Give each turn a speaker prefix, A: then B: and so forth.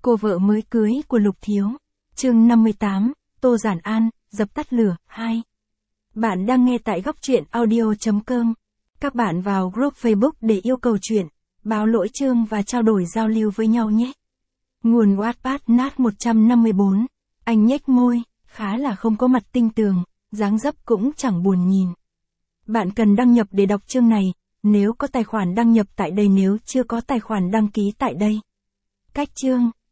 A: Cô vợ mới cưới của Lục Thiếu. Chương 58, Tô Giản An, dập tắt lửa, 2. Bạn đang nghe tại góc truyện audio.com. Các bạn vào group Facebook để yêu cầu chuyện, báo lỗi chương và trao đổi giao lưu với nhau nhé. Nguồn Wattpad nát 154. Anh nhếch môi, khá là không có mặt tinh tường, dáng dấp cũng chẳng buồn nhìn. Bạn cần đăng nhập để đọc chương này, nếu có tài khoản đăng nhập tại đây, nếu chưa có tài khoản đăng ký tại đây. Cách chương,